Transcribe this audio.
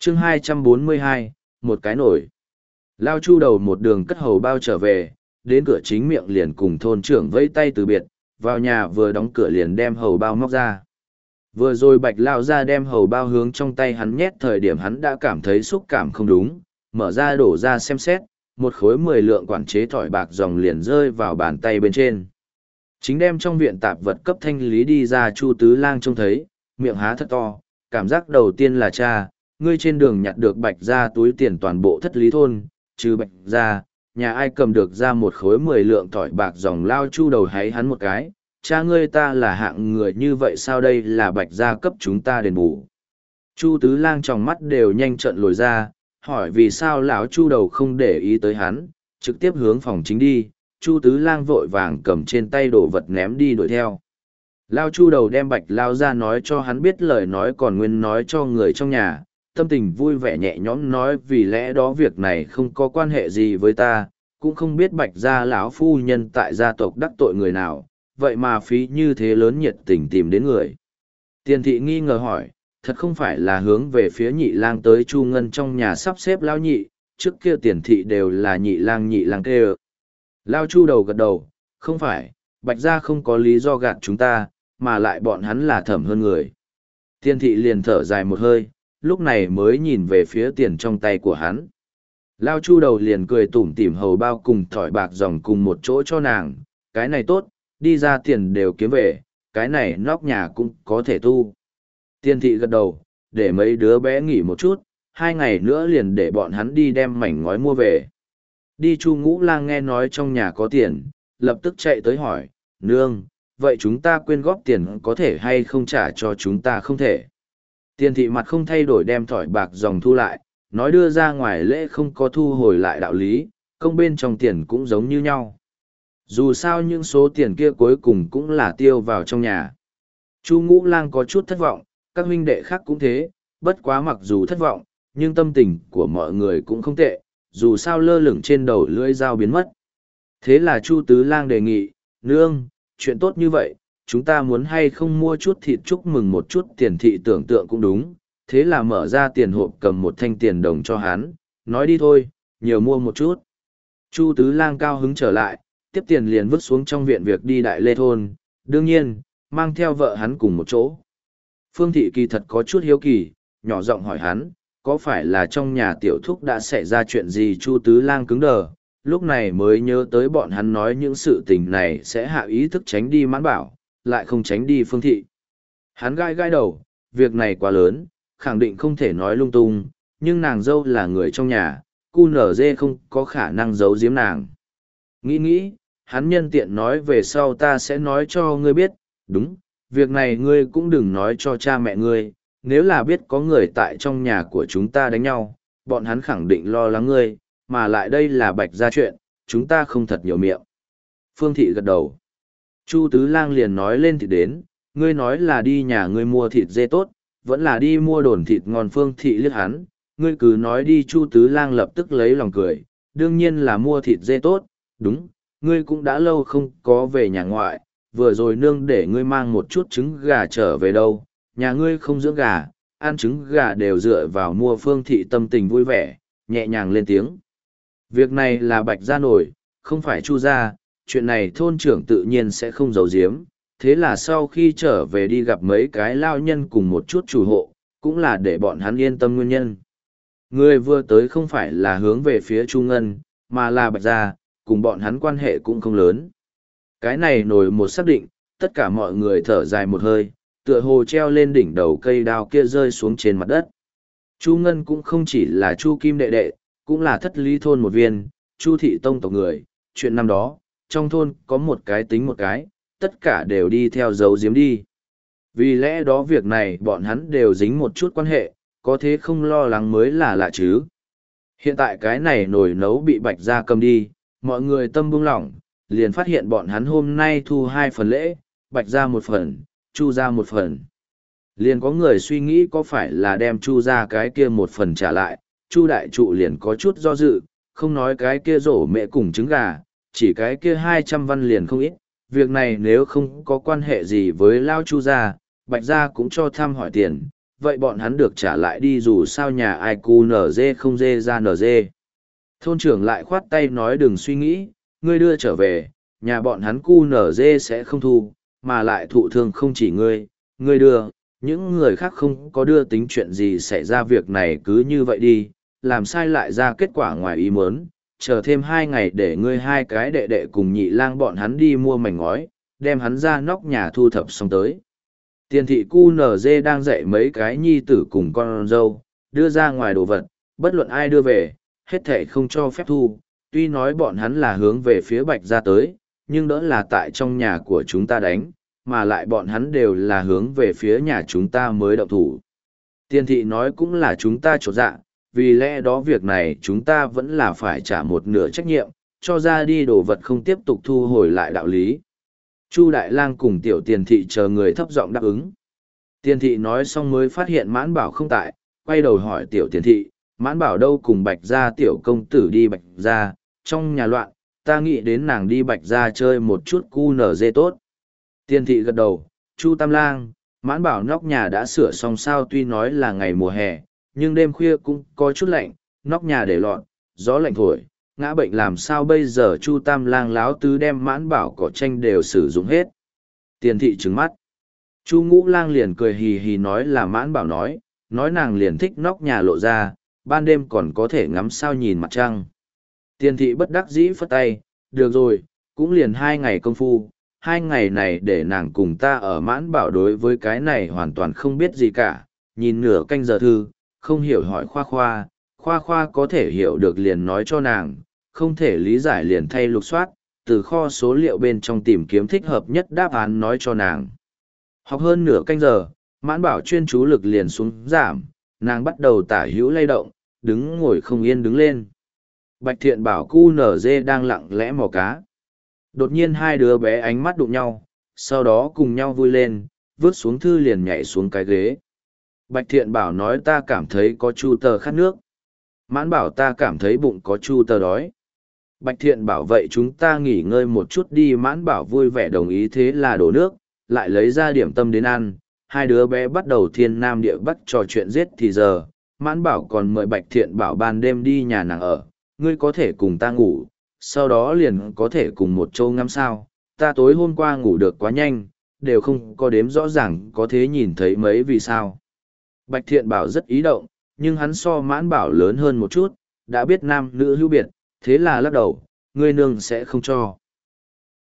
chương 242, một cái nổi. Lao Chu đầu một đường cất hầu bao trở về, đến cửa chính miệng liền cùng thôn trưởng vẫy tay từ biệt, vào nhà vừa đóng cửa liền đem hầu bao móc ra. Vừa rồi Bạch Lao ra đem hầu bao hướng trong tay hắn nhét, thời điểm hắn đã cảm thấy xúc cảm không đúng, mở ra đổ ra xem xét, một khối 10 lượng quản chế thỏi bạc dòng liền rơi vào bàn tay bên trên. Chính đem trong viện tạp vật cấp thanh lý đi ra Chu Tứ Lang trông thấy, miệng há thật to, cảm giác đầu tiên là cha, ngươi trên đường nhặt được Bạch ra túi tiền toàn bộ thất lý thôn, trừ Bạch ra, nhà ai cầm được ra một khối 10 lượng thỏi bạc dòng. Lao Chu đầu háy hắn một cái, cha ngươi ta là hạng người như vậy sao, đây là Bạch gia cấp chúng ta đền bù. Chu Tứ Lang tròng mắt đều nhanh trợn lồi ra, hỏi vì sao lão Chu đầu không để ý tới hắn, trực tiếp hướng phòng chính đi. Chu Tứ Lang vội vàng cầm trên tay đồ vật ném đi đuổi theo. Lao Chu đầu đem Bạch Lao ra nói cho hắn biết, lời nói còn nguyên nói cho người trong nhà, tâm tình vui vẻ nhẹ nhõm nói vì lẽ đó việc này không có quan hệ gì với ta, cũng không biết Bạch gia lão phu nhân tại gia tộc đắc tội người nào, vậy mà phí như thế lớn nhiệt tình tìm đến người. Tiền thị nghi ngờ hỏi, thật không phải là hướng về phía Nhị Lang tới Chu Ngân trong nhà sắp xếp Lao nhị, trước kia Tiền thị đều là Nhị Lang kêu. Lao Chu đầu gật đầu, không phải, Bạch gia không có lý do gạt chúng ta, mà lại bọn hắn là thẩm hơn người. Tiền thị liền thở dài một hơi, lúc này mới nhìn về phía tiền trong tay của hắn. Lao Chu đầu liền cười tủm tỉm hầu bao cùng thỏi bạc dòng cùng một chỗ cho nàng, cái này tốt, đi ra tiền đều kiếm về, cái này nóc nhà cũng có thể tu. Tiền thị gật đầu, để mấy đứa bé nghỉ một chút, 2 ngày nữa liền để bọn hắn đi đem mảnh ngói mua về. Đi Chu Ngũ Lang nghe nói trong nhà có tiền, lập tức chạy tới hỏi, nương, vậy chúng ta quyên góp tiền có thể hay không trả cho chúng ta không thể. Tiền thị mặt không thay đổi đem thỏi bạc dòng thu lại, nói đưa ra ngoài lễ không có thu hồi lại đạo lý, công bên trong tiền cũng giống như nhau. Dù sao những số tiền kia cuối cùng cũng là tiêu vào trong nhà. Chu Ngũ Lang có chút thất vọng, các huynh đệ khác cũng thế, bất quá mặc dù thất vọng, nhưng tâm tình của mọi người cũng không tệ, dù sao lơ lửng trên đầu lưỡi dao biến mất. Thế là Chu Tứ Lang đề nghị, nương, chuyện tốt như vậy, chúng ta muốn hay không mua chút thịt chúc mừng một chút. Tiền thị tưởng tượng cũng đúng, thế là mở ra tiền hộp cầm một thanh tiền đồng cho hắn, nói đi thôi, nhiều mua một chút. Chu Tứ Lang cao hứng trở lại, tiếp tiền liền vứt xuống trong viện việc đi Đại Lê thôn, đương nhiên, mang theo vợ hắn cùng một chỗ. Phương thị kỳ thật có chút hiếu kỳ, nhỏ giọng hỏi hắn, có phải là trong nhà tiểu thúc đã xảy ra chuyện gì? Chu Tứ Lang cứng đờ, lúc này mới nhớ tới bọn hắn nói những sự tình này sẽ hạ ý thức tránh đi Mãn Bảo, lại không tránh đi Phương thị. Hắn gai gai đầu, việc này quá lớn, khẳng định không thể nói lung tung, nhưng nàng dâu là người trong nhà, cu nở dê không có khả năng giấu giếm nàng. Nghĩ, hắn nhân tiện nói về sau ta sẽ nói cho ngươi biết, đúng, việc này ngươi cũng đừng nói cho cha mẹ ngươi, nếu là biết có người tại trong nhà của chúng ta đánh nhau, bọn hắn khẳng định lo lắng ngươi, mà lại đây là Bạch gia chuyện, chúng ta không thật nhiều miệng. Phương thị gật đầu. Chu Tứ Lang liền nói lên thịt đến, ngươi nói là đi nhà ngươi mua thịt dê tốt, vẫn là đi mua đồn thịt ngon. Phương thị liếc hắn, ngươi cứ nói đi. Chu Tứ Lang lập tức lấy lòng cười, đương nhiên là mua thịt dê tốt, đúng, ngươi cũng đã lâu không có về nhà ngoại, vừa rồi nương để ngươi mang một chút trứng gà trở về đâu, nhà ngươi không dưỡng gà, ăn trứng gà đều dựa vào mua. Phương thị tâm tình vui vẻ, nhẹ nhàng lên tiếng. Việc này là Bạch gia nổi, không phải Chu gia, chuyện này thôn trưởng tự nhiên sẽ không giấu giếm. Thế là sau khi trở về đi gặp mấy cái lao nhân cùng một chút chủ hộ, cũng là để bọn hắn yên tâm nguyên nhân. Người vừa tới không phải là hướng về phía Chu Ngân, mà là Bạch gia, cùng bọn hắn quan hệ cũng không lớn. Cái này nổi một xác định, tất cả mọi người thở dài một hơi, tựa hồ treo lên đỉnh đầu cây đao kia rơi xuống trên mặt đất. Chu Ngân cũng không chỉ là Chu Kim đệ đệ, cũng là thất lý thôn một viên, Chu thị tông tộc người, chuyện năm đó, trong thôn có một cái tính một cái, tất cả đều đi theo dấu diếm đi. Vì lẽ đó việc này bọn hắn đều dính một chút quan hệ, có thế không lo lắng mới là lạ chứ. Hiện tại cái này nồi nấu bị Bạch gia cầm đi, mọi người tâm buông lỏng, liền phát hiện bọn hắn hôm nay thu 2 phần lễ, Bạch gia 1 phần, Chu gia 1 phần. Liền có người suy nghĩ có phải là đem Chu gia cái kia 1 phần trả lại, Chu đại trụ liền có chút do dự, không nói cái kia rổ mẹ cùng trứng gà, chỉ cái kia 200 văn liền không ít. Việc này nếu không có quan hệ gì với Lao Chu gia, Bạch gia cũng cho thăm hỏi tiền, vậy bọn hắn được trả lại đi dù sao nhà ai cu nở dê không dê ra nở dê. Thôn trưởng lại khoát tay nói đừng suy nghĩ, ngươi đưa trở về, nhà bọn hắn cu nở dê sẽ không thu, mà lại thụ thương không chỉ ngươi đưa, những người khác không có đưa tính chuyện gì xảy ra việc này cứ như vậy đi, làm sai lại ra kết quả ngoài ý muốn, chờ thêm 2 ngày để ngươi hai cái đệ đệ cùng nhị lang bọn hắn đi mua mảnh ngói, đem hắn ra nóc nhà thu thập xong tới. Tiền thị cu nở dê đang dạy mấy cái nhi tử cùng con dâu, đưa ra ngoài đồ vật, bất luận ai đưa về, hết thệ không cho phép thu, tuy nói bọn hắn là hướng về phía Bạch gia tới, nhưng đỡ là tại trong nhà của chúng ta đánh, mà lại bọn hắn đều là hướng về phía nhà chúng ta mới động thủ. Tiền thị nói cũng là chúng ta chột dạ, vì lẽ đó việc này chúng ta vẫn là phải trả một nửa trách nhiệm, cho ra đi đồ vật không tiếp tục thu hồi lại đạo lý. Chu Đại Lang cùng tiểu tiền thị chờ người thấp giọng đáp ứng. Tiền thị nói xong mới phát hiện Mãn Bảo không tại, quay đầu hỏi tiểu tiền thị, Mãn Bảo đâu cùng Bạch gia tiểu công tử đi Bạch gia, trong nhà loạn, ta nghĩ đến nàng đi Bạch gia chơi một chút cu nở dê tốt. Tiền thị gật đầu, Chu Tam Lang, Mãn Bảo nóc nhà đã sửa xong sao tuy nói là ngày mùa hè, nhưng đêm khuya cũng có chút lạnh, nóc nhà để loạn, gió lạnh thổi, ngã bệnh làm sao bây giờ Chu Tam Lang láo tứ đem Mãn Bảo cỏ tranh đều sử dụng hết. Tiền thị trừng mắt. Chu Ngũ Lang liền cười hì hì nói là Mãn Bảo nói nàng liền thích nóc nhà lộ ra, ban đêm còn có thể ngắm sao nhìn mặt trăng. Tiền thị bất đắc dĩ phất tay, được rồi, cũng liền 2 ngày công phu, 2 ngày này để nàng cùng ta ở Mãn Bảo đối với cái này hoàn toàn không biết gì cả, nhìn nửa canh giờ thư, không hiểu hỏi khoa khoa có thể hiểu được liền nói cho nàng, không thể lý giải liền thay lục soát, từ kho số liệu bên trong tìm kiếm thích hợp nhất đáp án nói cho nàng. Học hơn nửa canh giờ, Mãn Bảo chuyên chú lực liền xuống giảm, nàng bắt đầu tả hữu lay động, đứng ngồi không yên đứng lên. Bạch Thiện Bảo cu nở dê đang lặng lẽ mò cá. Đột nhiên hai đứa bé ánh mắt đụng nhau, sau đó cùng nhau vui lên, vứt xuống thư liền nhảy xuống cái ghế. Bạch Thiện Bảo nói ta cảm thấy có chu tờ khát nước. Mãn Bảo ta cảm thấy bụng có chu tờ đói. Bạch Thiện Bảo vậy chúng ta nghỉ ngơi một chút đi. Mãn Bảo vui vẻ đồng ý thế là đổ nước, lại lấy ra điểm tâm đến ăn. Hai đứa bé bắt đầu thiên nam địa bắc trò chuyện giết thì giờ. Mãn Bảo còn mời Bạch Thiện Bảo ban đêm đi nhà nàng ở, ngươi có thể cùng ta ngủ, sau đó liền có thể cùng một châu ngắm sao. Ta tối hôm qua ngủ được quá nhanh, đều không có đếm rõ ràng có thế nhìn thấy mấy vì sao. Bạch Thiện Bảo rất ý động, nhưng hắn so Mãn Bảo lớn hơn một chút, đã biết nam nữ hữu biệt, thế là lắc đầu, ngươi nương sẽ không cho.